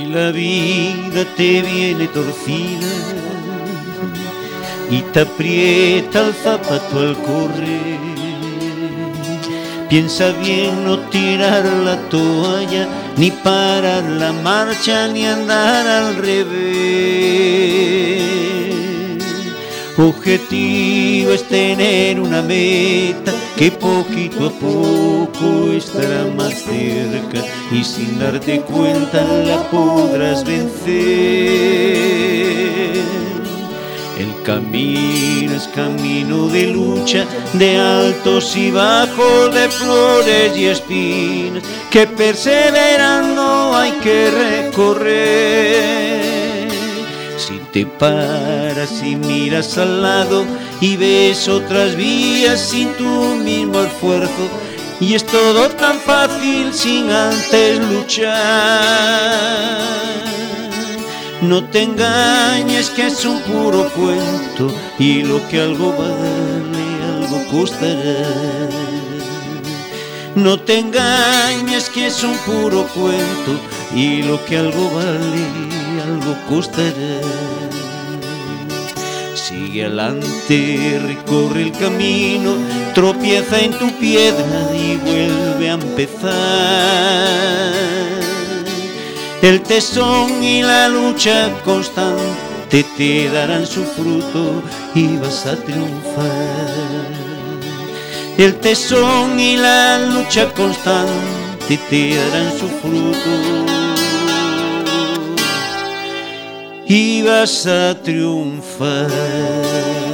la vida te viene torcida y te aprieta el zapato al correr, piensa bien no tirar la toalla, ni parar la marcha, ni andar al revés. Objetivo es tener una meta que poquito a poco estará más cerca y sin darte cuenta la podrás vencer. El camino es camino de lucha, de altos y bajos, de flores y espinas, que perseverando hay que recorrer. Si te paras y miras al lado y ves otras vías sin tu mismo esfuerzo, y es todo tan fácil sin antes luchar. No te engañes que es un puro cuento y lo que algo vale, algo costará. No te engañes que es un puro cuento y lo que algo vale, algo costará. Sigue adelante, recorre el camino, tropieza en tu piedra y vuelve a empezar. El tesón y la lucha constante te darán su fruto y vas a triunfar. El tesón y la lucha constante te darán su fruto y vas a triunfar.